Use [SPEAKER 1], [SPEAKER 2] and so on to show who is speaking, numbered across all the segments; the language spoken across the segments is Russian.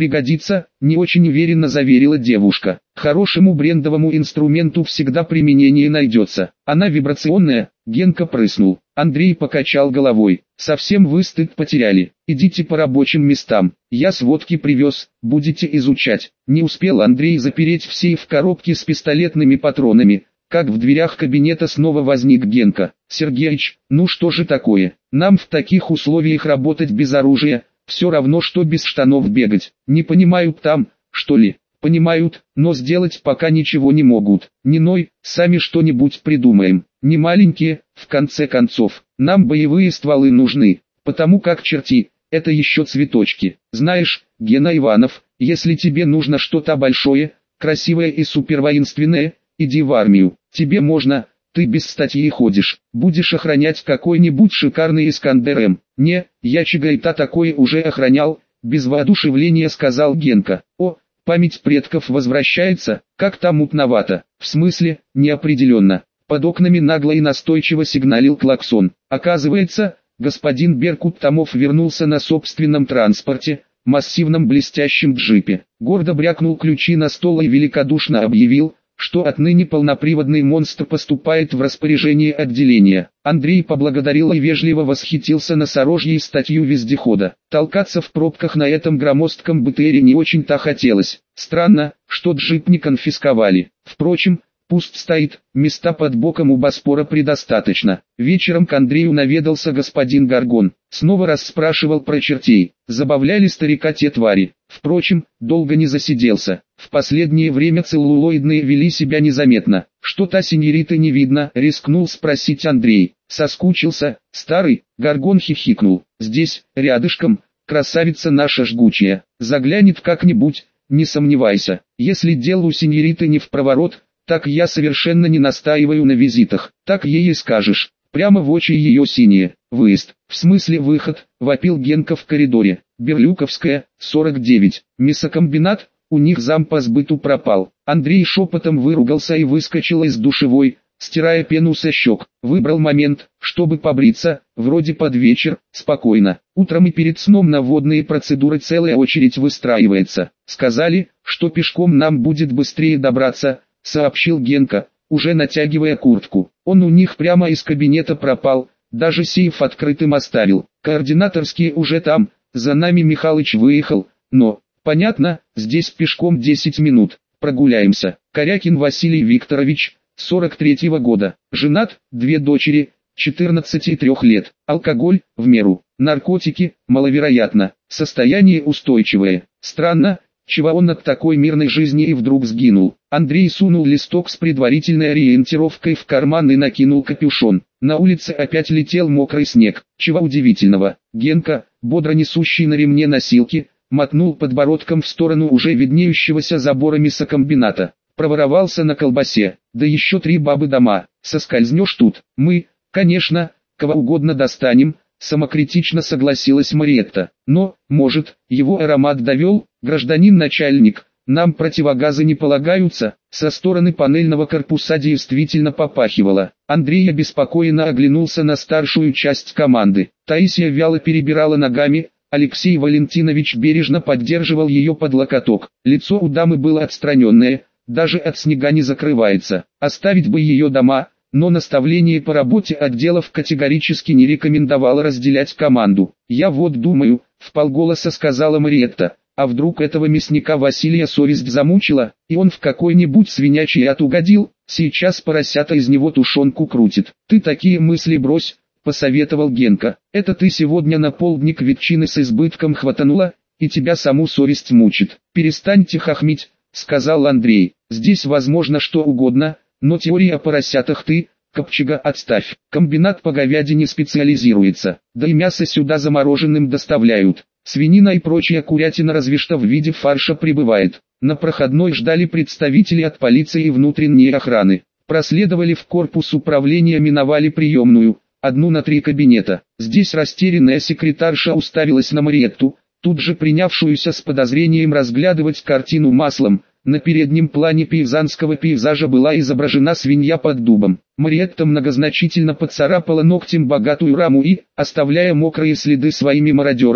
[SPEAKER 1] пригодится», — не очень уверенно заверила девушка. «Хорошему брендовому инструменту всегда применение найдется. Она вибрационная», — Генка прыснул. Андрей покачал головой. «Совсем вы стыд потеряли. Идите по рабочим местам. Я сводки привез, будете изучать». Не успел Андрей запереть в сейф коробки с пистолетными патронами, как в дверях кабинета снова возник Генка. «Сергеич, ну что же такое? Нам в таких условиях работать без оружия, все равно что без штанов бегать. Не понимают там, что ли?» «Понимают, но сделать пока ничего не могут. Не ной, сами что-нибудь придумаем. Не маленькие, в конце концов. Нам боевые стволы нужны, потому как черти, это еще цветочки. Знаешь, Гена Иванов, если тебе нужно что-то большое, красивое и супервоинственное, иди в армию. Тебе можно, ты без статьи ходишь, будешь охранять какой-нибудь шикарный Искандер-М. Не, я Чагайта такое уже охранял», — без воодушевления сказал Генка. «О, память предков возвращается, как-то мутновато, в смысле, неопределенно». Под окнами нагло и настойчиво сигналил клаксон. Оказывается, господин Беркут Томов вернулся на собственном транспорте, массивном блестящем джипе. Гордо брякнул ключи на стол и великодушно объявил, что отныне полноприводный монстр поступает в распоряжение отделения. Андрей поблагодарил и вежливо восхитился носорожьей статью вездехода. Толкаться в пробках на этом громоздком БТРе не очень-то хотелось. Странно, что джип не конфисковали. Впрочем, пусть стоит, места под боком у Боспора предостаточно. Вечером к Андрею наведался господин Горгон. Снова расспрашивал про чертей. Забавляли старика те твари. Впрочем, долго не засиделся. В последнее время целлулоидные вели себя незаметно. «Что-то синьориты не видно», — рискнул спросить Андрей. «Соскучился, старый?» — Горгон хихикнул. «Здесь, рядышком, красавица наша жгучая. Заглянет как-нибудь, не сомневайся. Если дело у синьориты не в проворот, так я совершенно не настаиваю на визитах. Так ей и скажешь. Прямо в очи ее синие. Выезд. В смысле выход?» — вопил Генка в коридоре. «Берлюковская, 49. Мясокомбинат, у них зам по сбыту пропал». Андрей шепотом выругался и выскочил из душевой, стирая пену со щек. Выбрал момент, чтобы побриться, вроде под вечер, спокойно. Утром и перед сном на водные процедуры целая очередь выстраивается. «Сказали, что пешком нам будет быстрее добраться», — сообщил Генка, уже натягивая куртку. «Он у них прямо из кабинета пропал, даже сейф открытым оставил. Координаторские уже там, за нами Михалыч выехал, но, понятно, здесь пешком 10 минут, прогуляемся». Корякин Василий Викторович, 43-го года, женат, 2 дочери, 14 и 3 лет. Алкоголь, в меру, наркотики, маловероятно, состояние устойчивое. Странно, чего он от такой мирной жизни и вдруг сгинул. Андрей сунул листок с предварительной ориентировкой в карман и накинул капюшон. На улице опять летел мокрый снег. Чего удивительного. Генка, бодро несущий на ремне носилки, мотнул подбородком в сторону уже виднеющегося забора мясокомбината. Проворовался на колбасе. Да еще 3 бабы дома. Соскользнешь тут. Мы, конечно, кого угодно достанем. Самокритично согласилась Мариетта. Но, может, его аромат довел, гражданин начальник, нам противогазы не полагаются. Со стороны панельного корпуса действительно попахивало. Андрей обеспокоенно оглянулся на старшую часть команды. Таисия вяло перебирала ногами, Алексей Валентинович бережно поддерживал ее под локоток. Лицо у дамы было отстраненное, даже от снега не закрывается. Оставить бы ее дома, но наставление по работе отделов категорически не рекомендовало разделять команду. «Я вот думаю», — вполголоса сказала Мариетта, «а вдруг этого мясника Василия совесть замучила, и он в какой-нибудь свинячий ад угодил, сейчас поросята из него тушенку крутит». «Ты такие мысли брось», — посоветовал Генка. «Это ты сегодня на полдник ветчины с избытком хватанула, и тебя саму совесть мучит». «Перестаньте хохмить», — сказал Андрей. «Здесь возможно что угодно, но теория о поросятах ты, Копчега, отставь. Комбинат по говядине специализируется, да и мясо сюда замороженным доставляют. Свинина и прочая курятина разве что в виде фарша прибывает». На проходной ждали представители от полиции и внутренней охраны. Проследовали в корпус управления, миновали приемную, 1 на 3 кабинета. Здесь растерянная секретарша уставилась на Мариетту, тут же принявшуюся с подозрением разглядывать картину маслом. На переднем плане пейзанского пейзажа была изображена свинья под дубом. Мариетта многозначительно поцарапала ногтем богатую раму и, оставляя мокрые следы своими мародерами,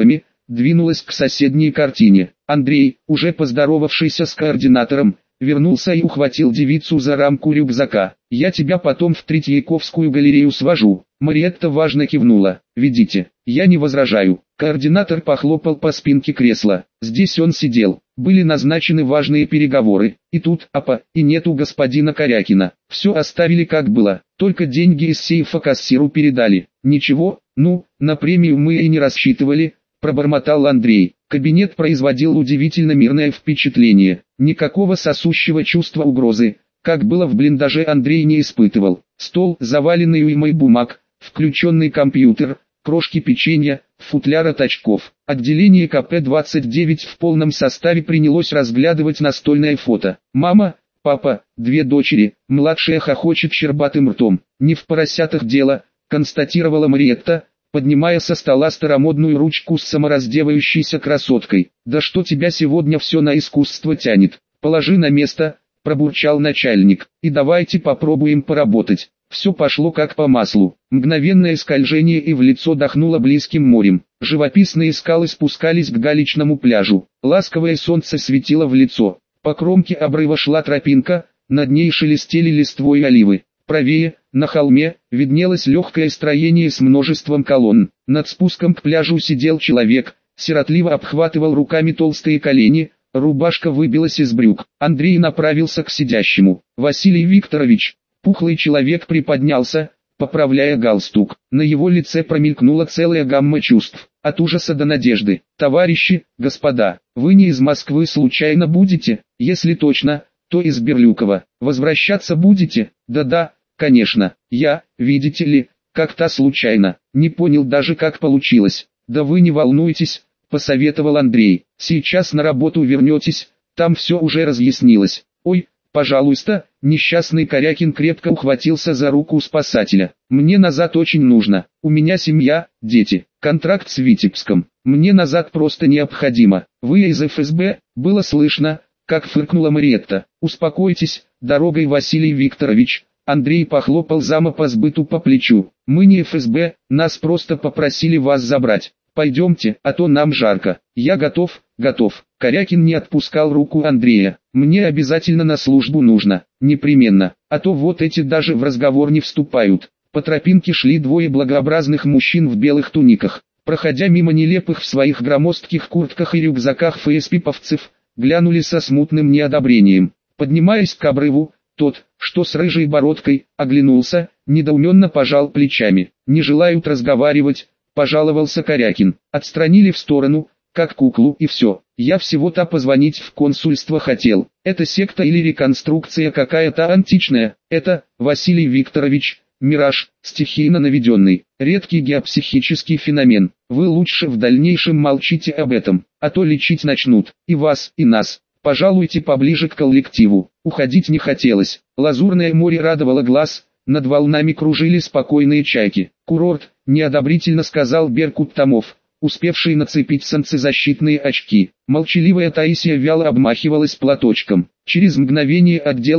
[SPEAKER 1] двинулась к соседней картине. Андрей, уже поздоровавшийся с координатором, вернулся и ухватил девицу за рамку рюкзака. «Я тебя потом в Третьяковскую галерею свожу». Мариетта важно кивнула. «Ведите, я не возражаю». Координатор похлопал по спинке кресла. Здесь он сидел. Были назначены важные переговоры. И тут, и нету господина Корякина. Все оставили как было. Только деньги из сейфа кассиру передали. Ничего, на премию мы и не рассчитывали, пробормотал Андрей. Кабинет производил удивительно мирное впечатление. Никакого сосущего чувства угрозы, как было в блиндаже, Андрей не испытывал. Стол, заваленный уймой бумаг, включенный компьютер, крошки печенья, футляр от очков. Отделение КП-29 в полном составе принялось разглядывать настольное фото. Мама, папа, две дочери, младшая хохочет щербатым ртом. Не в поросятах дело, констатировала Мариетта, поднимая со стола старомодную ручку с самораздевающейся красоткой. «Да что тебя сегодня все на искусство тянет? Положи на место», – пробурчал начальник, – «и давайте попробуем поработать». Все пошло как по маслу. Мгновенное скольжение, и в лицо дохнуло близким морем. Живописные скалы спускались к галечному пляжу. Ласковое солнце светило в лицо. По кромке обрыва шла тропинка, над ней шелестели листвой оливы. Правее, на холме, виднелось легкое строение с множеством колонн. Над спуском к пляжу сидел человек, сиротливо обхватывал руками толстые колени, рубашка выбилась из брюк. Андрей направился к сидящему. «Василий Викторович». Пухлый человек приподнялся, поправляя галстук. На его лице промелькнула целая гамма чувств, от ужаса до надежды. «Товарищи, господа, вы не из Москвы случайно будете? Если точно, то из Берлюкова. Возвращаться будете?» «Да-да, конечно. Я, видите ли, как-то случайно. Не понял даже, как получилось». «Да вы не волнуйтесь», — посоветовал Андрей. «Сейчас на работу вернетесь, там все уже разъяснилось». «Ой, пожалуйста», — несчастный Корякин крепко ухватился за руку спасателя. «Мне назад очень нужно. У меня семья, дети, контракт с Витебском. Мне назад просто необходимо. Вы из ФСБ?» Было слышно, как фыркнула Мариетта. «Успокойтесь, дорогой, Василий Викторович». Андрей похлопал зама по сбыту по плечу. «Мы не ФСБ, нас просто попросили вас забрать. Пойдемте, а то нам жарко». «Я готов, готов». Корякин не отпускал руку Андрея. «Мне обязательно на службу нужно, непременно, а то вот эти даже в разговор не вступают». По тропинке шли двое благообразных мужчин в белых туниках. Проходя мимо нелепых в своих громоздких куртках и рюкзаках ФСП-повцев, глянули со смутным неодобрением. Поднимаясь к обрыву, тот, что с рыжей бородкой, оглянулся, недоуменно пожал плечами. «Не желают разговаривать», — пожаловался Корякин. «Отстранили в сторону, как куклу, и все. Я всего-то позвонить в консульство хотел. Это секта или реконструкция какая-то античная? Это, Василий Викторович, мираж, стихийно наведенный, редкий геопсихический феномен. Вы лучше в дальнейшем молчите об этом, а то лечить начнут, и вас, и нас. Пожалуйте поближе к коллективу». Уходить не хотелось. Лазурное море радовало глаз, над волнами кружили спокойные чайки. «Курорт», — неодобрительно сказал Беркут Томов, успевший нацепить солнцезащитные очки. Молчаливая Таисия вяло обмахивалась платочком. Через мгновение отдел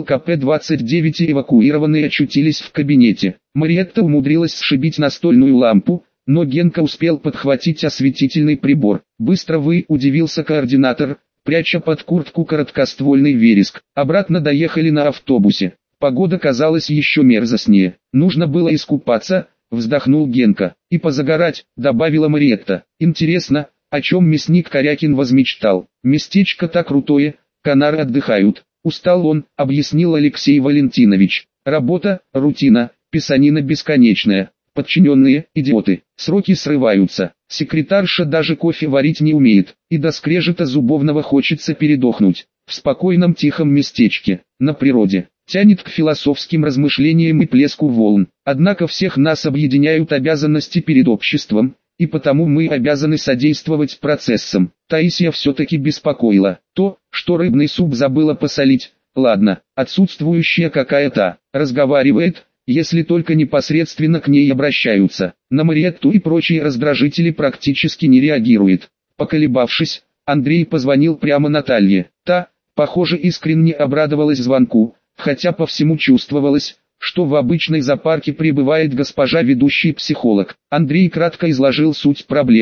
[SPEAKER 1] КП-29 и эвакуированные очутились в кабинете. Мариетта умудрилась сшибить настольную лампу, но Генка успел подхватить осветительный прибор. «Быстро вы», — удивился координатор, пряча под куртку короткоствольный вереск. Обратно доехали на автобусе. Погода казалась еще мерзостнее. «Нужно было искупаться», — вздохнул Генка. «И позагорать», — добавила Мариетта. «Интересно, о чем мясник Корякин возмечтал? Местечко-то крутое, канары отдыхают». «Устал он», — объяснил Алексей Валентинович. «Работа, рутина, писанина бесконечная. Подчиненные, идиоты, сроки срываются. Секретарша даже кофе варить не умеет, и до скрежета зубовного хочется передохнуть. В спокойном тихом местечке, на природе. Тянет к философским размышлениям и плеску волн. Однако всех нас объединяют обязанности перед обществом, и потому мы обязаны содействовать процессам». Таисия все-таки беспокоила. То, что рыбный суп забыла посолить, ладно, отсутствующая какая-то, разговаривает, если только непосредственно к ней обращаются. На Мариетту и прочие раздражители практически не реагирует. Поколебавшись, Андрей позвонил прямо Наталье. Та, похоже, искренне обрадовалась звонку, хотя по всему чувствовалось, что в обычной зоопарке пребывает госпожа ведущий психолог. Андрей кратко изложил суть проблемы.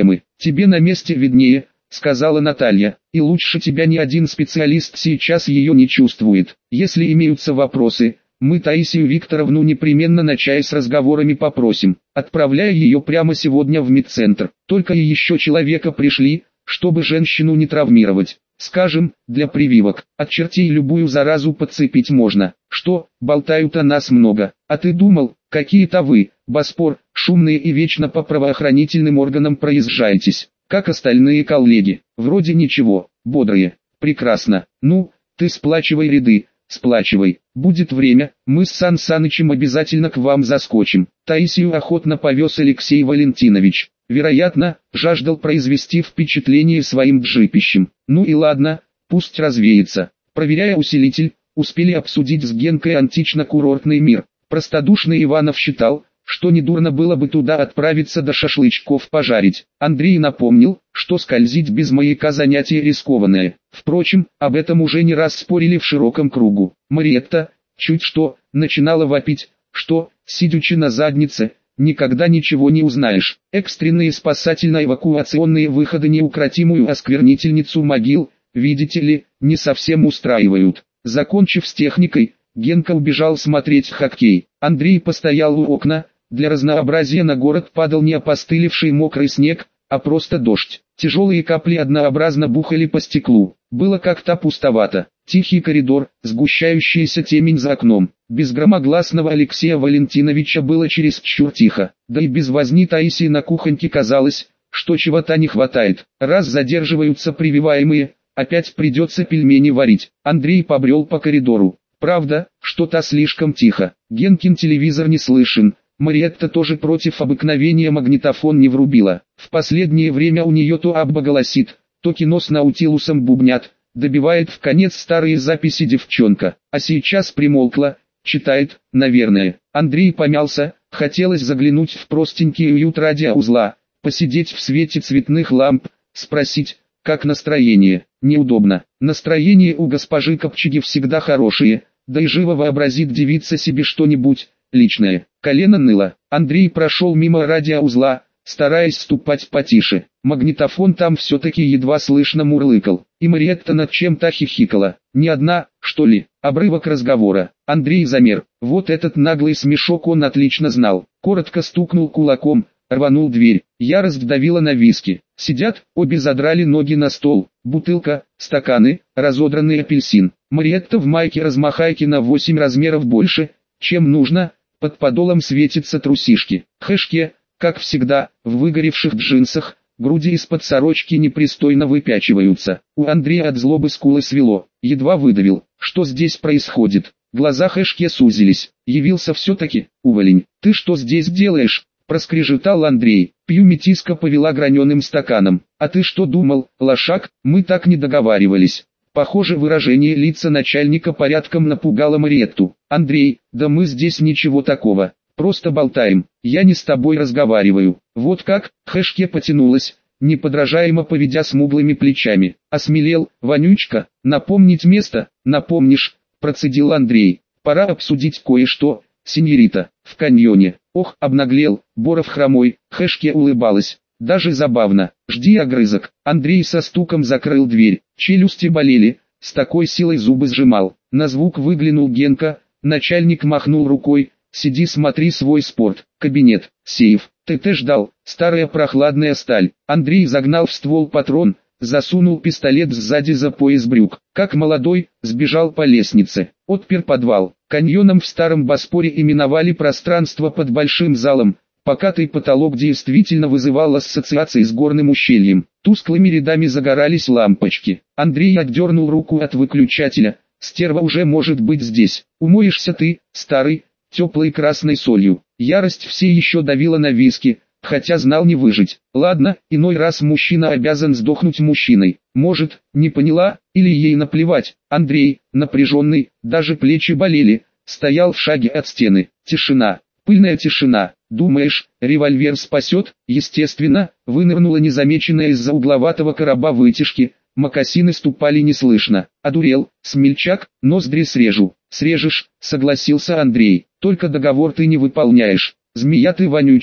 [SPEAKER 1] Тебе на месте виднее, сказала Наталья, и лучше тебя ни один специалист сейчас ее не чувствует. Если имеются вопросы, мы Таисию Викторовну непременно на чай с разговорами попросим, отправляя ее прямо сегодня в медцентр. Только и еще человека пришли, чтобы женщину не травмировать. Скажем, для прививок, от чертей любую заразу подцепить можно. Что, болтают о нас много, а ты думал, какие-то вы, Боспор, шумные и вечно по правоохранительным органам проезжаетесь, как остальные коллеги. Вроде ничего, бодрые, прекрасно. Ну, ты сплачивай ряды, сплачивай. Будет время, мы с Сан Санычем обязательно к вам заскочим. Таисию охотно повез Алексей Валентинович. Вероятно, жаждал произвести впечатление своим джипищем. Ну и ладно, пусть развеется. Проверяя усилитель, успели обсудить с Генкой антично-курортный мир. Простодушный Иванов считал, что недурно было бы туда отправиться до шашлычков пожарить. Андрей напомнил, что скользить без маяка занятие рискованное. Впрочем, об этом уже не раз спорили в широком кругу. Мариетта, чуть что, начинала вопить, что, сидячи на заднице, никогда ничего не узнаешь. Экстренные спасательно-эвакуационные выходы неукротимую осквернительницу могил, видите ли, не совсем устраивают. Закончив с техникой, Генка убежал смотреть хоккей. Андрей постоял у окна. Для разнообразия на город падал не опостылевший мокрый снег, а просто дождь. Тяжелые капли однообразно бухали по стеклу. Было как-то пустовато. Тихий коридор, сгущающаяся темень за окном. Без громогласного Алексея Валентиновича было чересчур тихо. Да и без возни Таисии на кухоньке казалось, что чего-то не хватает. Раз задерживаются прививаемые, опять придется пельмени варить. Андрей побрел по коридору. Правда, что-то слишком тихо. Генкин телевизор не слышен. Мариетта тоже против обыкновения магнитофон не врубила. В последнее время у нее то Абба голосит, то кино с Наутилусом бубнят, добивает в конец старые записи девчонка. А сейчас примолкла, читает, наверное. Андрей помялся, хотелось заглянуть в простенький уют радиоузла, посидеть в свете цветных ламп, спросить, как настроение. Неудобно. Настроение у госпожи Копчеги всегда хорошее, да и живо вообразит девица себе что-нибудь личное. Колено ныло. Андрей прошел мимо радиоузла, стараясь ступать потише. Магнитофон там все-таки едва слышно мурлыкал. И Мариетта над чем-то хихикала. Не одна, что ли? Обрывок разговора. Андрей замер. Вот этот наглый смешок он отлично знал. Коротко стукнул кулаком, рванул дверь. Ярость давила на виски. Сидят, обе задрали ноги на стол. Бутылка, стаканы, разодранный апельсин. Мариетта в майке-размахайке на 8 размеров больше, чем нужно. Под подолом светятся трусишки. Хэшке, как всегда, в выгоревших джинсах, груди из-под сорочки непристойно выпячиваются. У Андрея от злобы скулы свело. Едва выдавил, что здесь происходит. Глаза Хэшке сузились. Явился все-таки, уволень. Ты что здесь делаешь? Проскрежетал Андрей. Пью, метиска повела граненым стаканом. А ты что думал, лошак? Мы так не договаривались. Похоже, выражение лица начальника порядком напугало Мариетту. Андрей, да мы здесь ничего такого. Просто болтаем. Я не с тобой разговариваю. Вот как? Хэшке потянулась, неподражаемо поведя смуглыми плечами. Осмелел, вонючка. Напомнить место? Напомнишь? Процедил Андрей. Пора обсудить кое-что, сеньорита. В каньоне. Ох, обнаглел. Боров хромой. Хэшке улыбалась. Даже забавно. Жди огрызок. Андрей со стуком закрыл дверь. Челюсти болели. С такой силой зубы сжимал. На звук выглянул Генка. Начальник махнул рукой. Сиди, смотри свой спорт. Кабинет. Сейф. ТТ ждал. Старая прохладная сталь. Андрей загнал в ствол патрон. Засунул пистолет сзади за пояс брюк. Как молодой, сбежал по лестнице. Отпер подвал. Каньоном в Старом Боспоре именовали пространство под большим залом. Покатый потолок действительно вызывал ассоциации с горным ущельем. Тусклыми рядами загорались лампочки. Андрей отдернул руку от выключателя. Стерва уже может быть здесь. Умоешься ты, старый, теплой красной солью. Ярость все еще давила на виски, хотя знал не выжить. Ладно, иной раз мужчина обязан сдохнуть мужчиной. Может, не поняла, или ей наплевать. Андрей, напряженный, даже плечи болели, стоял в шаге от стены. Тишина. Пыльная тишина. Думаешь, револьвер спасет? Естественно, вынырнула незамеченная из-за угловатого короба вытяжки. Мокасины ступали неслышно. Одурел, смельчак, ноздри срежу. Срежешь, согласился Андрей. Только договор ты не выполняешь. Змея ты вонючая,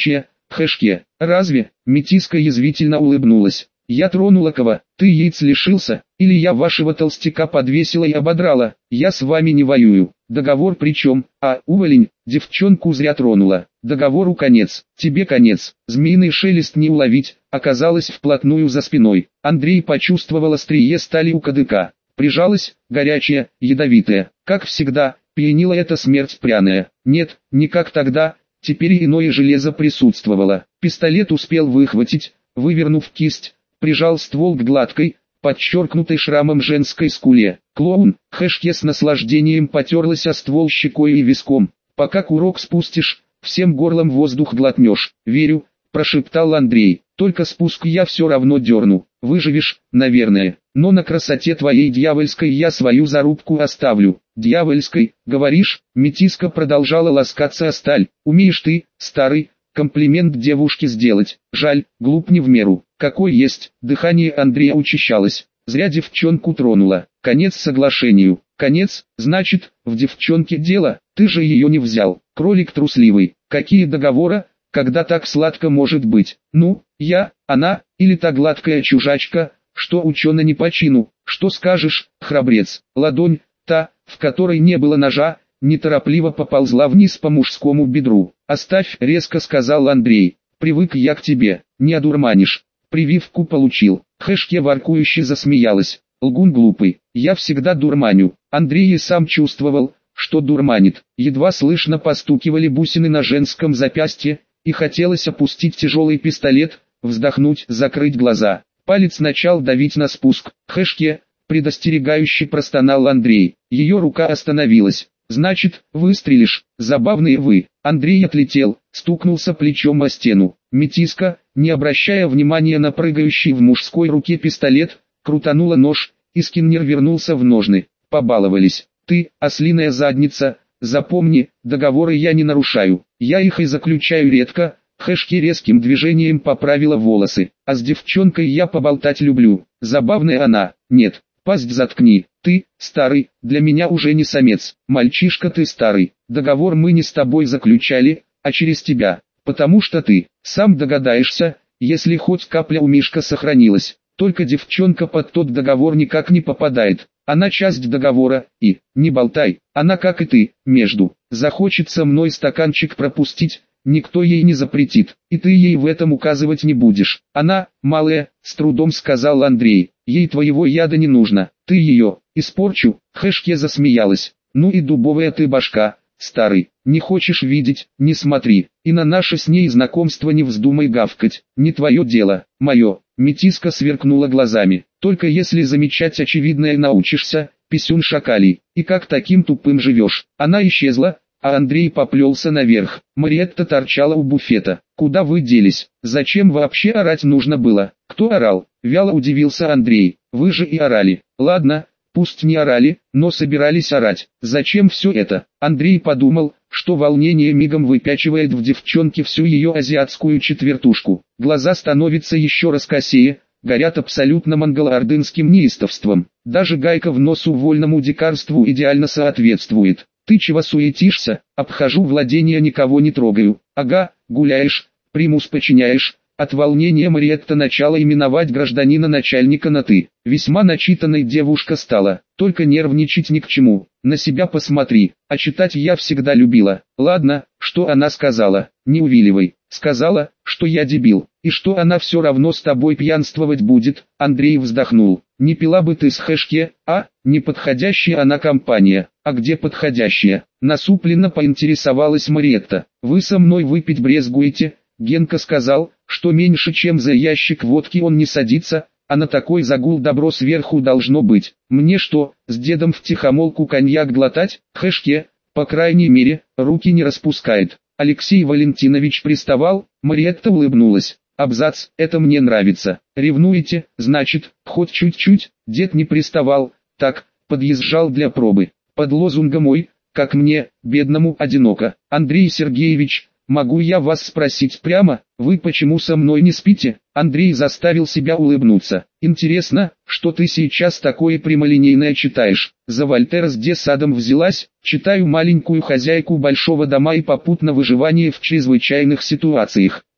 [SPEAKER 1] Хэшке, разве? Метиска язвительно улыбнулась. Я тронула кого? Ты яиц лишился? Или я вашего толстяка подвесила и ободрала? Я с вами не воюю. Договор при чем? Уволень, девчонку зря тронула. Договору конец, тебе конец. Змеиный шелест не уловить, оказалось вплотную за спиной. Андрей почувствовал острие стали у кадыка. Прижалась, горячая, ядовитая. Как всегда, пьянила эта смерть пряная. Нет, не как тогда, теперь и иное железо присутствовало. Пистолет успел выхватить, вывернув кисть, прижал ствол к гладкой, подчеркнутой шрамом женской скуле. Клоун, Хэшке с наслаждением потерлась о ствол щекой и виском. Пока курок спустишь, всем горлом воздух глотнешь. Верю, прошептал Андрей. Только спуск я все равно дерну. Выживешь, наверное. Но на красоте твоей дьявольской я свою зарубку оставлю. Дьявольской, говоришь? Метиска продолжала ласкаться о сталь. Умеешь ты, старый, комплимент девушке сделать. Жаль, глуп не в меру. Какой есть, дыхание Андрея учащалось. Зря девчонку тронула. Конец соглашению. Конец, значит, в девчонке дело, ты же ее не взял. Кролик трусливый. Какие договора, когда так сладко может быть? Ну, я, она, или та гладкая чужачка, что учена не по чину. Что скажешь, храбрец? Ладонь, та, в которой не было ножа, неторопливо поползла вниз по мужскому бедру. «Оставь», — резко сказал Андрей. «Привык я к тебе, не одурманишь». Прививку получил. Хэшке воркующе засмеялась. Лгун глупый, я всегда дурманю. Андрей и сам чувствовал, что дурманит. Едва слышно постукивали бусины на женском запястье, и хотелось опустить тяжелый пистолет, вздохнуть, закрыть глаза. Палец начал давить на спуск. Хэшке, предостерегающе простонал Андрей. Ее рука остановилась. «Значит, выстрелишь, забавные вы». Андрей отлетел, стукнулся плечом о стену. Метиска, не обращая внимания на прыгающий в мужской руке пистолет, крутанула нож, и скиннер вернулся в ножны. Побаловались. «Ты, ослиная задница, запомни, договоры я не нарушаю. Я их и заключаю редко». Хэшке резким движением поправила волосы. «А с девчонкой я поболтать люблю. Забавная она, нет». «Пасть заткни, ты, старый, для меня уже не самец, мальчишка ты старый, договор мы не с тобой заключали, а через тебя, потому что ты, сам догадаешься, если хоть капля у Мишка сохранилась, только девчонка под тот договор никак не попадает, она часть договора, и, не болтай, она как и ты, между, захочет со мной стаканчик пропустить, никто ей не запретит, и ты ей в этом указывать не будешь. Она, малая, с трудом сказал Андрей, ей твоего яда не нужно, ты ее, испорчу. Хэшке засмеялась. Ну и дубовая ты башка, старый, не хочешь видеть, не смотри, и на наше с ней знакомство не вздумай гавкать, не твое дело, мое. Метиска сверкнула глазами, только если замечать очевидное научишься, писюн шакалий, и как таким тупым живешь. Она исчезла, а Андрей поплелся наверх. Мариетта торчала у буфета. «Куда вы делись? Зачем вообще орать нужно было?» «Кто орал?» — вяло удивился Андрей. «Вы же и орали». «Ладно, пусть не орали, но собирались орать. Зачем все это?» Андрей подумал, что волнение мигом выпячивает в девчонке всю ее азиатскую четвертушку. Глаза становятся еще раскосее, горят абсолютно монголо-ордынским неистовством. Даже гайка в носу вольному дикарству идеально соответствует. «Ты чего суетишься? Обхожу владения, никого не трогаю». «Ага, гуляешь, примус подчиняешь». От волнения Мариетта начала именовать гражданина начальника на «ты». Весьма начитанной девушка стала, только нервничать ни к чему. «На себя посмотри, а читать я всегда любила». «Ладно, что она сказала? Не увиливай». «Сказала, что я дебил, и что она все равно с тобой пьянствовать будет». Андрей вздохнул. «Не пила бы ты с Хэшке, а? Неподходящая она компания». «А где подходящая?» Насупленно поинтересовалась Мариетта. «Вы со мной выпить брезгуете?» Генка сказал, что меньше чем за ящик водки он не садится, а на такой загул добро сверху должно быть. Мне что, с дедом втихомолку коньяк глотать? Хэшке, по крайней мере, руки не распускает. Алексей Валентинович приставал, Мариетта улыбнулась. Абзац, это мне нравится. Ревнуете, значит, хоть чуть-чуть. Дед не приставал, так, подъезжал для пробы. Под лозунгом «Ой, как мне, бедному, одиноко». Андрей Сергеевич, могу я вас спросить прямо, вы почему со мной не спите? Андрей заставил себя улыбнуться. Интересно, что ты сейчас такое прямолинейное читаешь? За Вольтера с де Садом взялась? Читаю маленькую хозяйку большого дома и попутно выживание в чрезвычайных ситуациях.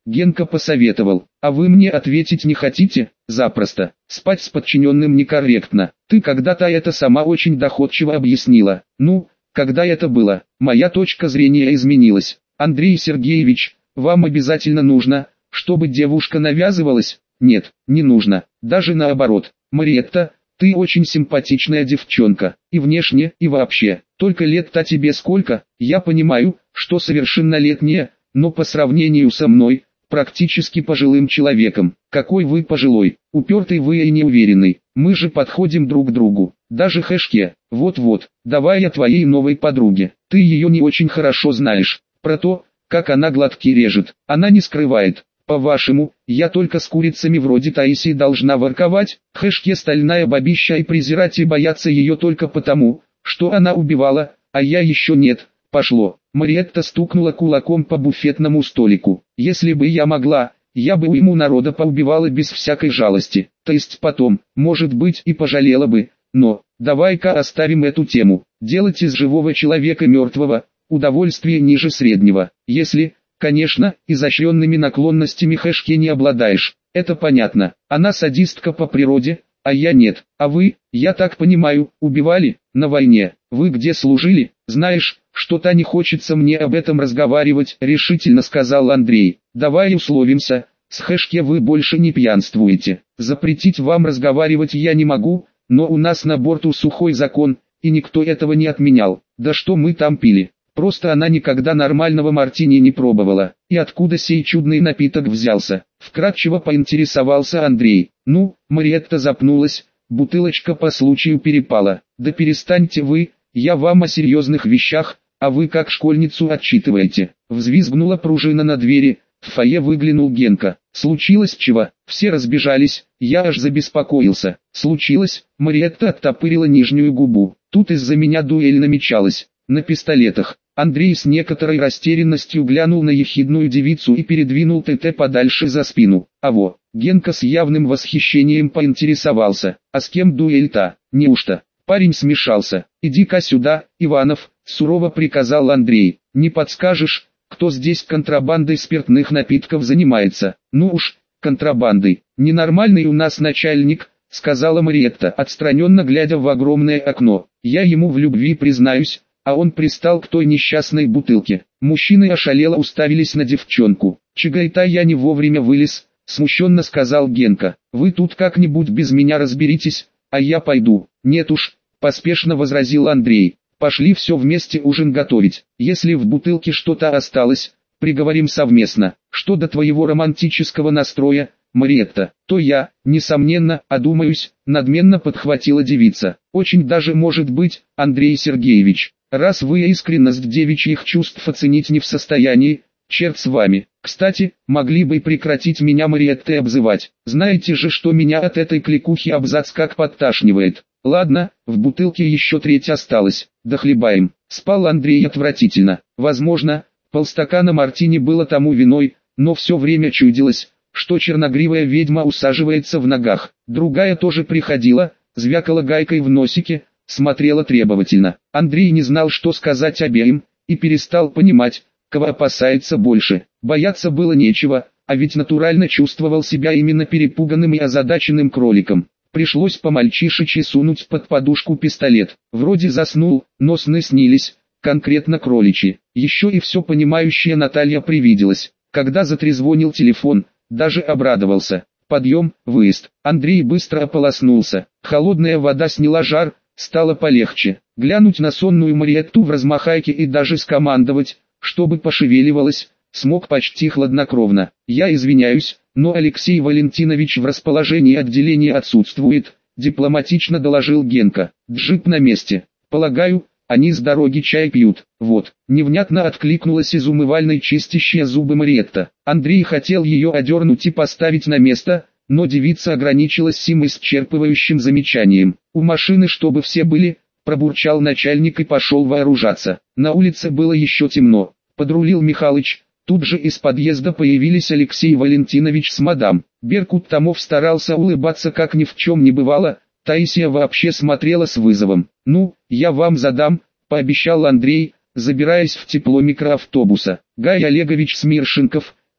[SPEAKER 1] Генка посоветовал. А вы мне ответить не хотите? Запросто. Спать с подчиненным некорректно. Ты когда-то это сама очень доходчиво объяснила. Ну, когда это было? Моя точка зрения изменилась. Андрей Сергеевич, вам обязательно нужно, чтобы девушка навязывалась? Нет, не нужно. Даже наоборот. Мариетта, ты очень симпатичная девчонка. И внешне, и вообще. Только лет-то тебе сколько? Я понимаю, что совершеннолетняя, но по сравнению со мной, практически пожилым человеком. Какой вы пожилой, упертый вы и неуверенный. Мы же подходим друг к другу. Даже Хэшке. Вот-вот, давай я твоей новой подруге. Ты ее не очень хорошо знаешь. Про то, как она глотки режет, она не скрывает. По-вашему, я только с курицами вроде Таисии должна ворковать? Хэшке стальная бабища и презирать и бояться ее только потому, что она убивала, а я еще нет. Пошло. Мариетта стукнула кулаком по буфетному столику. Если бы я могла, я бы ему народа поубивала без всякой жалости. То есть потом, может быть, и пожалела бы. Но, давай-ка оставим эту тему. Делать из живого человека мертвого, удовольствие ниже среднего. Если, конечно, изощренными наклонностями Хэшке не обладаешь. Это понятно. Она садистка по природе, а я нет. А вы, я так понимаю, убивали? На войне. Вы где служили? Знаешь, что-то не хочется мне об этом разговаривать, решительно сказал Андрей. Давай условимся, с Хэшке вы больше не пьянствуете. Запретить вам разговаривать я не могу, но у нас на борту сухой закон, и никто этого не отменял. Да что мы там пили? Просто она никогда нормального мартини не пробовала. И откуда сей чудный напиток взялся? Вкратчиво поинтересовался Андрей. Ну, Мариетта запнулась, бутылочка по случаю перепала. Да перестаньте вы, я вам о серьезных вещах, а вы как школьницу отчитываете. Взвизгнула пружина на двери, в фойе выглянул Генка. Случилось чего? Все разбежались, я аж забеспокоился. Случилось, Мариетта оттопырила нижнюю губу. Тут из-за меня дуэль намечалась. На пистолетах. Андрей с некоторой растерянностью глянул на ехидную девицу и передвинул ТТ подальше за спину. Аво, Генка с явным восхищением поинтересовался. А с кем дуэль-то? Неужто? Парень смешался. Иди-ка сюда, Иванов, сурово приказал Андрей. Не подскажешь, кто здесь контрабандой спиртных напитков занимается? Ну уж, контрабандой. Ненормальный у нас начальник, сказала Мариетта, отстраненно глядя в огромное окно. Я ему в любви признаюсь, а он пристал к той несчастной бутылке. Мужчины ошалело уставились на девчонку. Чего-то я не вовремя вылез, смущенно сказал Генка. Вы тут как-нибудь без меня разберитесь, а я пойду. Нет уж, поспешно возразил Андрей. Пошли все вместе ужин готовить. Если в бутылке что-то осталось, приговорим совместно. Что до твоего романтического настроя, Мариетта, то я, несомненно, одумаюсь, надменно подхватила девица. Очень даже может быть, Андрей Сергеевич. Раз вы искренность девичьих чувств оценить не в состоянии, черт с вами. Кстати, могли бы прекратить меня Мариеттой обзывать. Знаете же, что меня от этой кликухи абзац как подташнивает. Ладно, в бутылке еще треть осталась. Дохлебаем. Спал Андрей отвратительно. Возможно, полстакана мартини было тому виной, но все время чудилось, что черногривая ведьма усаживается в ногах. Другая тоже приходила, звякала гайкой в носике, смотрела требовательно. Андрей не знал, что сказать обеим, и перестал понимать, кого опасается больше. Бояться было нечего, а ведь натурально чувствовал себя именно перепуганным и озадаченным кроликом. Пришлось по-мальчишечьи сунуть под подушку пистолет. Вроде заснул, но сны снились, конкретно кроличьи. Еще и все понимающая Наталья привиделась. Когда затрезвонил телефон, даже обрадовался. Подъем, выезд. Андрей быстро ополоснулся. Холодная вода сняла жар, стало полегче. Глянуть на сонную Мариетту в размахайке и даже скомандовать, чтобы пошевеливалась, смог почти хладнокровно. Я извиняюсь, но Алексей Валентинович в расположении отделения отсутствует, дипломатично доложил Генка. Джип на месте. Полагаю, они с дороги чай пьют. Вот, невнятно откликнулась из умывальной чистящая зубы Мариетта. Андрей хотел ее одернуть и поставить на место, но девица ограничилась сим исчерпывающим замечанием. У машины чтобы все были, пробурчал начальник и пошел вооружаться. На улице было еще темно. Подрулил Михалыч. Тут же из подъезда появились Алексей Валентинович с мадам. Беркут Томов старался улыбаться как ни в чем не бывало, Таисия вообще смотрела с вызовом. «Ну, я вам задам», — пообещал Андрей, забираясь в тепло микроавтобуса. Гай Олегович Смиршенков,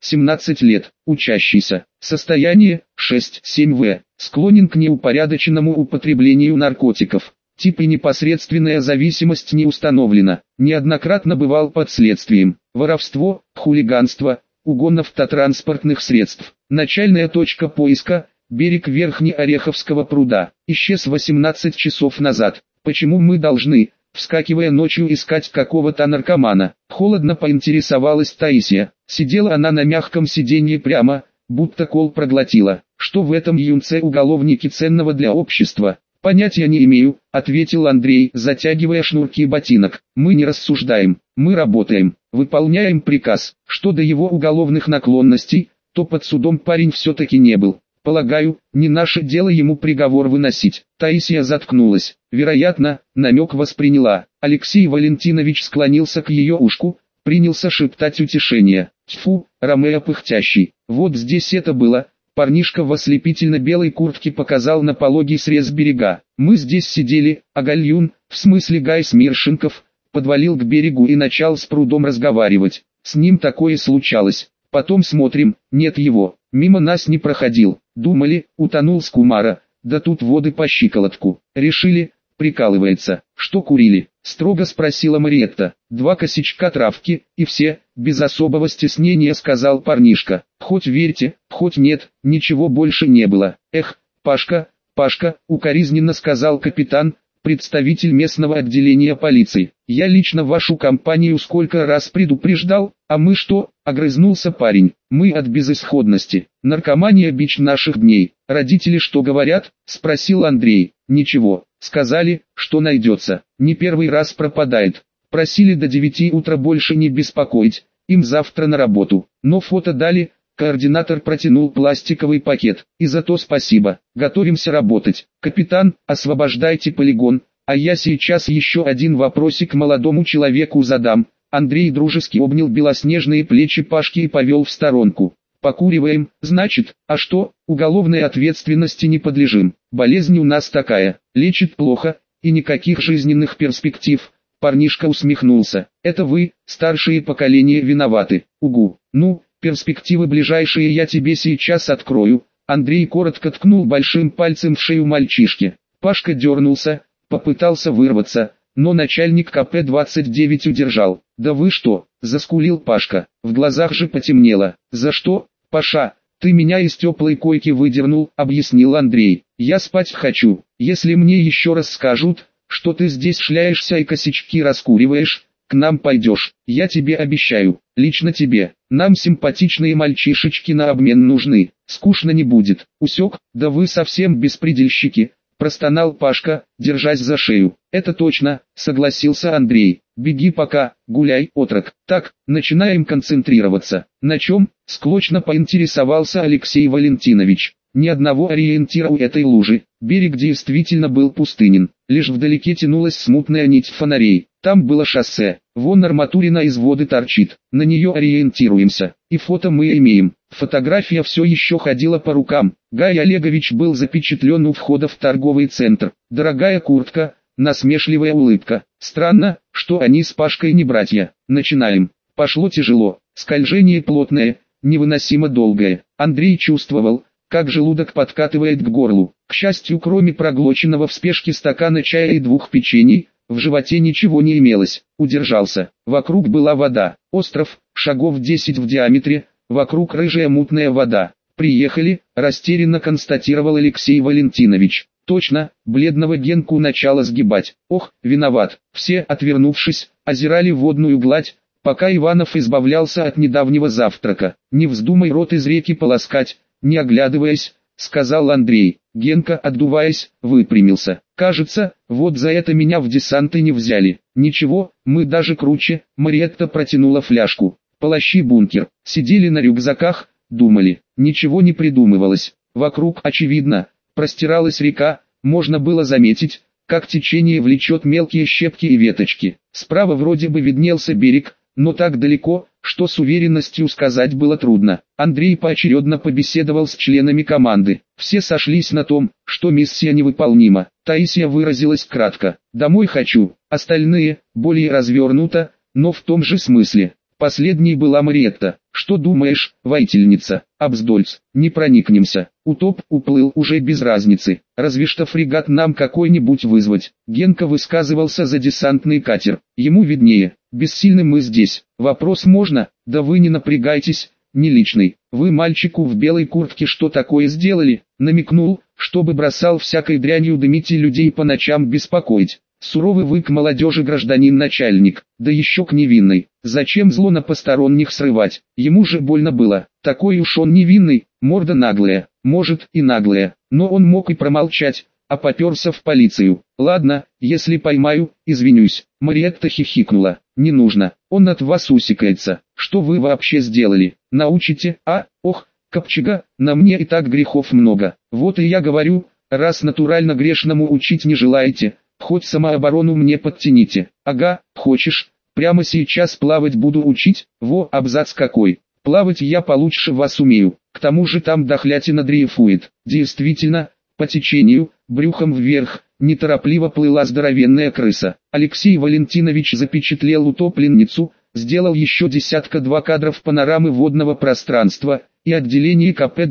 [SPEAKER 1] 17 лет, учащийся, состояние 6-7В, склонен к неупорядоченному употреблению наркотиков. Тип и непосредственная зависимость не установлена, неоднократно бывал под следствием, воровство, хулиганство, угон автотранспортных средств. Начальная точка поиска – берег Верхнеореховского пруда, исчез 18 часов назад. Почему мы должны, вскакивая ночью, искать какого-то наркомана? Холодно поинтересовалась Таисия. Сидела она на мягком сиденье прямо, будто кол проглотила. Что в этом юнце уголовники ценного для общества? Понятия не имею, ответил Андрей, затягивая шнурки ботинок. Мы не рассуждаем, мы работаем, выполняем приказ. Что до его уголовных наклонностей, то под судом парень все-таки не был. Полагаю, не наше дело ему приговор выносить. Таисия заткнулась. Вероятно, намек восприняла. Алексей Валентинович склонился к ее ушку, принялся шептать утешение. Тьфу, Ромео пыхтящий. Вот здесь это было. Парнишка в ослепительно-белой куртке показал на пологий срез берега. Мы здесь сидели, а Гальюн, в смысле Гай Смиршенков, подвалил к берегу и начал с прудом разговаривать. С ним такое случалось. Потом смотрим, нет его. Мимо нас не проходил. Думали, утонул с Кумара, да тут воды по щиколотку. Решили, прикалывается. Что курили? Строго спросила Мариетта. 2 косячка травки, и все, без особого стеснения сказал парнишка. Хоть верьте, хоть нет, ничего больше не было. Эх, Пашка, укоризненно сказал капитан, представитель местного отделения полиции. Я лично вашу компанию сколько раз предупреждал, а мы что? Огрызнулся парень. Мы от безысходности. Наркомания бич наших дней. Родители что говорят? Спросил Андрей. Ничего. Сказали, что найдется. Не первый раз пропадает. Просили до 9 утра больше не беспокоить. Им завтра на работу. Но фото дали. Координатор протянул пластиковый пакет. И за то спасибо. Готовимся работать. Капитан, освобождайте полигон. А я сейчас еще один вопросик молодому человеку задам. Андрей дружески обнял белоснежные плечи Пашки и повел в сторонку. Покуриваем, значит, а что, уголовной ответственности не подлежим. Болезнь у нас такая, лечит плохо, и никаких жизненных перспектив. Парнишка усмехнулся. Это вы, старшие поколения, виноваты. Угу. Ну, перспективы ближайшие я тебе сейчас открою. Андрей коротко ткнул большим пальцем в шею мальчишки. Пашка дернулся, попытался вырваться, но начальник КП-29 удержал. «Да вы что?» – заскулил Пашка. В глазах же потемнело. «За что, Паша? Ты меня из теплой койки выдернул», – объяснил Андрей. «Я спать хочу. Если мне еще раз скажут, что ты здесь шляешься и косячки раскуриваешь, к нам пойдешь. Я тебе обещаю. Лично тебе. Нам симпатичные мальчишечки на обмен нужны. Скучно не будет. Усек? Да вы совсем беспредельщики», – простонал Пашка, держась за шею. «Это точно», – согласился Андрей. «Беги пока, гуляй, отрок». «Так, начинаем концентрироваться». «На чем?» – склочно поинтересовался Алексей Валентинович. Ни одного ориентира у этой лужи. Берег действительно был пустынен. Лишь вдалеке тянулась смутная нить фонарей. Там было шоссе. Вон арматурина из воды торчит. На нее ориентируемся. И фото мы имеем. Фотография все еще ходила по рукам. Гай Олегович был запечатлен у входа в торговый центр. Дорогая куртка, насмешливая улыбка. Странно, что они с Пашкой не братья. Начинаем. Пошло тяжело. Скольжение плотное, невыносимо долгое. Андрей чувствовал, как желудок подкатывает к горлу. К счастью, кроме проглоченного в спешке стакана чая и 2 печений, в животе ничего не имелось. Удержался. Вокруг была вода. Остров, шагов 10 в диаметре, вокруг рыжая мутная вода. «Приехали», – растерянно констатировал Алексей Валентинович. «Точно, бледного Генку начало сгибать. Ох, виноват». Все, отвернувшись, озирали водную гладь, пока Иванов избавлялся от недавнего завтрака. «Не вздумай рот из реки полоскать, не оглядываясь», — сказал Андрей. Генка, отдуваясь, выпрямился. «Кажется, вот за это меня в десанты не взяли». «Ничего, мы даже круче», — Мариетта протянула фляжку. Полощи бункер. Сидели на рюкзаках, думали. Ничего не придумывалось. Вокруг, очевидно, простиралась река, можно было заметить, как течение влечет мелкие щепки и веточки. Справа вроде бы виднелся берег, но так далеко, что с уверенностью сказать было трудно. Андрей поочередно побеседовал с членами команды. Все сошлись на том, что миссия невыполнима. Таисия выразилась кратко. «Домой хочу». Остальные, более развернуто, но в том же смысле. Последней была Мариетта. Что думаешь, воительница? Абздольц, не проникнемся. Утоп уплыл уже без разницы. Разве что фрегат нам какой-нибудь вызвать. Генка высказывался за десантный катер. Ему виднее. Бессильны мы здесь. Вопрос можно? Да вы не напрягайтесь. Не личный. Вы мальчику в белой куртке что такое сделали? Намекнул, чтобы бросал всякой дрянью дымить и людей по ночам беспокоить. Суровый вы к молодежи гражданин начальник, да еще к невинной. Зачем зло на посторонних срывать? Ему же больно было. Такой уж он невинный, морда наглая, может и наглая. Но он мог и промолчать, а поперся в полицию. Ладно, если поймаю, извинюсь. Мариетта хихикнула. Не нужно, он от вас усикается. Что вы вообще сделали? Научите, а? Ох, Копчега, на мне и так грехов много. Вот и я говорю, раз натурально грешному учить не желаете, хоть самооборону мне подтяните. Ага, хочешь, прямо сейчас плавать буду учить? Во, абзац какой. Плавать я получше вас умею. К тому же там дохлятина дрейфует. Действительно, по течению, брюхом вверх, неторопливо плыла здоровенная крыса. Алексей Валентинович запечатлел утопленницу, сделал еще десятка-два кадров панорамы водного пространства, и отделение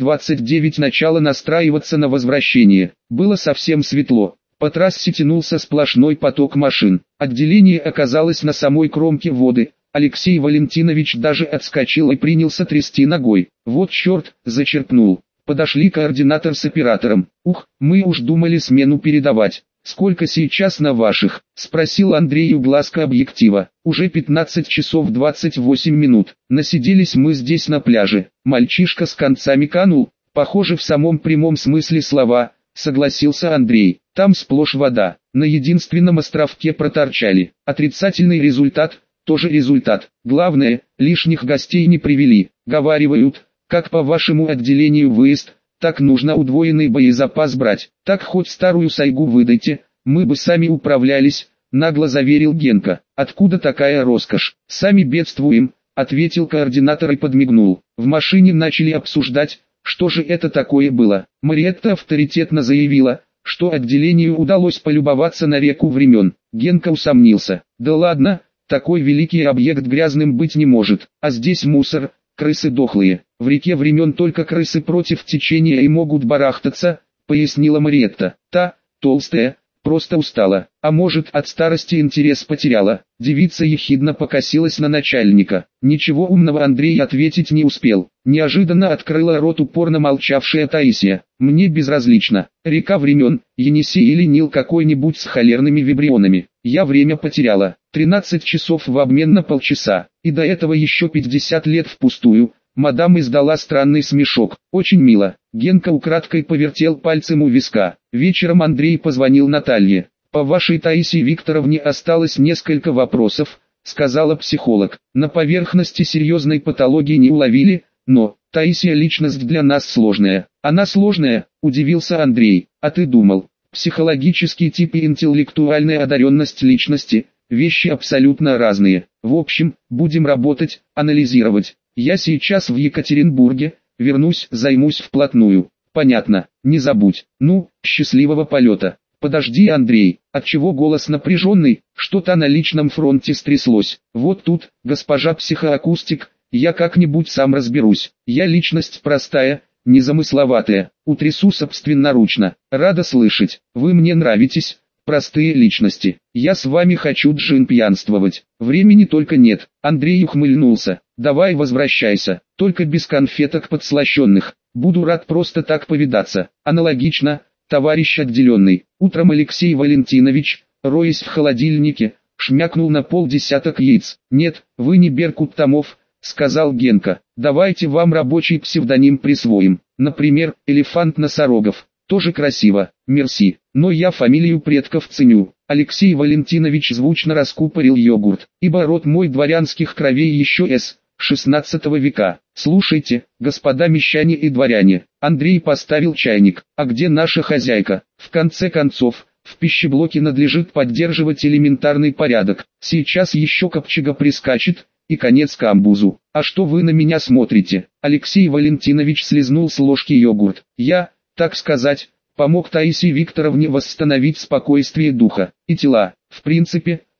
[SPEAKER 1] КП-29 начало настраиваться на возвращение. Было совсем светло. По трассе тянулся сплошной поток машин. Отделение оказалось на самой кромке воды. Алексей Валентинович даже отскочил и принялся трясти ногой. Вот черт, зачерпнул. Подошли координатор с оператором. «Ух, мы уж думали смену передавать. Сколько сейчас на ваших?» — спросил Андрей у глазка объектива. «Уже 15 часов 28 минут. Насиделись мы здесь на пляже. Мальчишка с концами канул, похоже в самом прямом смысле слова», — согласился Андрей. «Там сплошь вода. На единственном островке проторчали. Отрицательный результат, тоже результат. Главное, лишних гостей не привели. Говаривают, как по вашему отделению выезд, так нужно удвоенный боезапас брать. Так хоть старую сайгу выдайте, мы бы сами управлялись», — нагло заверил Генка. «Откуда такая роскошь? Сами бедствуем», — ответил координатор и подмигнул. В машине начали обсуждать, что же это такое было. Мариетта авторитетно заявила, что отделению удалось полюбоваться на реку времен. Генка усомнился. «Да ладно, такой великий объект грязным быть не может, а здесь мусор, крысы дохлые. В реке времен только крысы против течения и могут барахтаться», — пояснила Мариетта. Та, толстая, просто устала, а может от старости интерес потеряла. Девица ехидно покосилась на начальника. Ничего умного Андрей ответить не успел. Неожиданно открыла рот упорно молчавшая Таисия. «Мне безразлично, река времен, Енисей или Нил какой-нибудь с холерными вибрионами. Я время потеряла. 13 часов в обмен на полчаса, и до этого еще 50 лет впустую». Мадам издала странный смешок. «Очень мило». Генка украдкой повертел пальцем у виска. Вечером Андрей позвонил Наталье. «По вашей Таисии Викторовне осталось несколько вопросов», — сказала психолог. «На поверхности серьезной патологии не уловили, но Таисия личность для нас сложная». «Она сложная?» — удивился Андрей. «А ты думал, психологический тип и интеллектуальная одаренность личности — вещи абсолютно разные. В общем, будем работать, анализировать. Я сейчас в Екатеринбурге, вернусь, займусь вплотную». «Понятно, не забудь. Ну, счастливого полета». «Подожди, Андрей, отчего голос напряженный? Что-то на личном фронте стряслось. Вот тут, госпожа психоакустик, я как-нибудь сам разберусь. Я личность простая, незамысловатая, утрясу собственноручно. Рада слышать, вы мне нравитесь». «Простые личности. Я с вами хочу джин пьянствовать. Времени только нет». Андрей ухмыльнулся. «Давай возвращайся, только без конфеток подслащенных. Буду рад просто так повидаться». Аналогично, товарищ отделенный. Утром Алексей Валентинович, роясь в холодильнике, шмякнул на пол десяток яиц. «Нет, вы не Беркут Томов», — сказал Генка. «Давайте вам рабочий псевдоним присвоим. Например, Элефант Носорогов. Тоже красиво, мерси, но я фамилию предков ценю». Алексей Валентинович звучно раскупорил йогурт, ибо род мой дворянских кровей еще с 16 века. «Слушайте, господа мещане и дворяне», Андрей поставил чайник, «а где наша хозяйка? В конце концов, в пищеблоке надлежит поддерживать элементарный порядок. Сейчас еще Копчега прискачет, и конец камбузу. А что вы на меня смотрите?» Алексей Валентинович слезнул с ложки йогурт. «Я, так сказать, помог Таисии Викторовне восстановить спокойствие духа и тела. В принципе,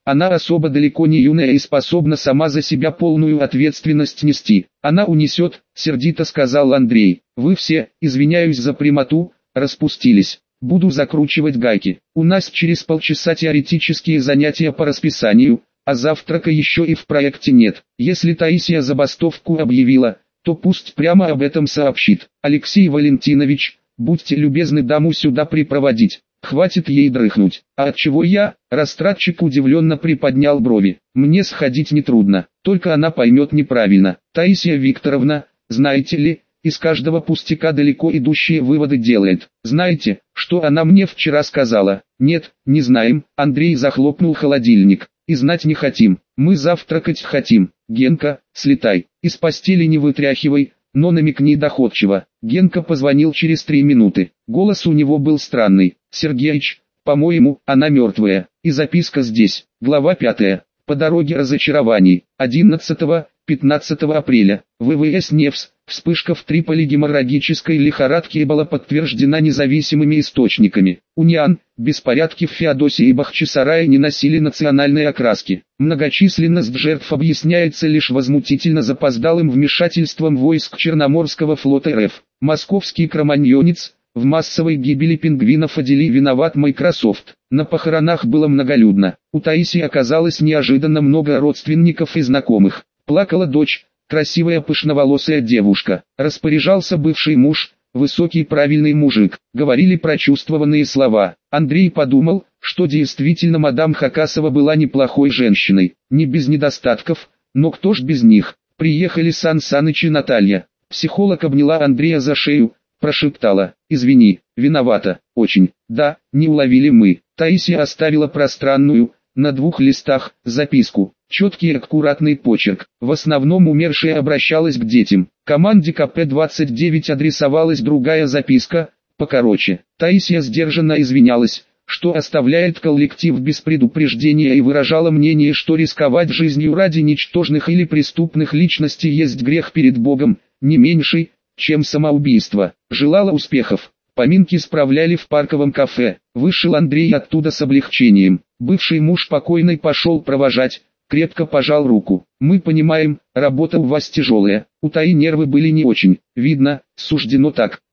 [SPEAKER 1] Она особо далеко не юная и способна сама за себя полную ответственность нести. Она унесет, сердито сказал Андрей. Вы все, извиняюсь за прямоту, распустились. Буду закручивать гайки. У нас через полчаса теоретические занятия по расписанию, а завтрака еще и в проекте нет. Если Таисия забастовку объявила, то пусть прямо об этом сообщит. Алексей Валентинович, будьте любезны даму сюда припроводить. Хватит ей дрыхнуть. А от чего я? Растратчик удивленно приподнял брови. Мне сходить нетрудно, только она поймет неправильно. Таисия Викторовна, знаете ли, из каждого пустяка далеко идущие выводы делает. Знаете, что она мне вчера сказала? Нет, не знаем. Андрей захлопнул холодильник. И знать не хотим. Мы завтракать хотим. Генка, слетай. Из постели не вытряхивай, но намекни доходчиво. Генка позвонил через 3 минуты. Голос у него был странный. Сергеич, по-моему, она мертвая. И записка здесь. Глава 5. По дороге разочарований. 11-15 апреля. ВВС Невс. Вспышка в Триполи геморрагической лихорадки была подтверждена независимыми источниками. Униан. Беспорядки в Феодосии и Бахчисарае не носили национальной окраски. Многочисленность жертв объясняется лишь возмутительно запоздалым вмешательством войск Черноморского флота РФ. Московский кроманьонец. В массовой гибели пингвинов Адели виноват Microsoft. На похоронах было многолюдно. У Таисии оказалось неожиданно много родственников и знакомых. Плакала дочь, красивая пышноволосая девушка. Распоряжался бывший муж, высокий правильный мужик. Говорили прочувствованные слова. Андрей подумал, что действительно мадам Хакасова была неплохой женщиной. Не без недостатков, но кто ж без них. Приехали Сан Саныч и Наталья. Психолог обняла Андрея за шею, прошептала: «Извини, виновата, очень, да, не уловили мы». Таисия оставила пространную, на 2 листах, записку. Четкий и аккуратный почерк. В основном умершая обращалась к детям. Команде КП-29 адресовалась другая записка, покороче. Таисия сдержанно извинялась, что оставляет коллектив без предупреждения и выражала мнение, что рисковать жизнью ради ничтожных или преступных личностей есть грех перед Богом, не меньший, чем самоубийство. Желала успехов. Поминки справляли в парковом кафе. Вышел Андрей оттуда с облегчением. Бывший муж покойной пошел провожать, крепко пожал руку. «Мы понимаем, работа у вас тяжелая». У Таи нервы были не очень. Видно, суждено так.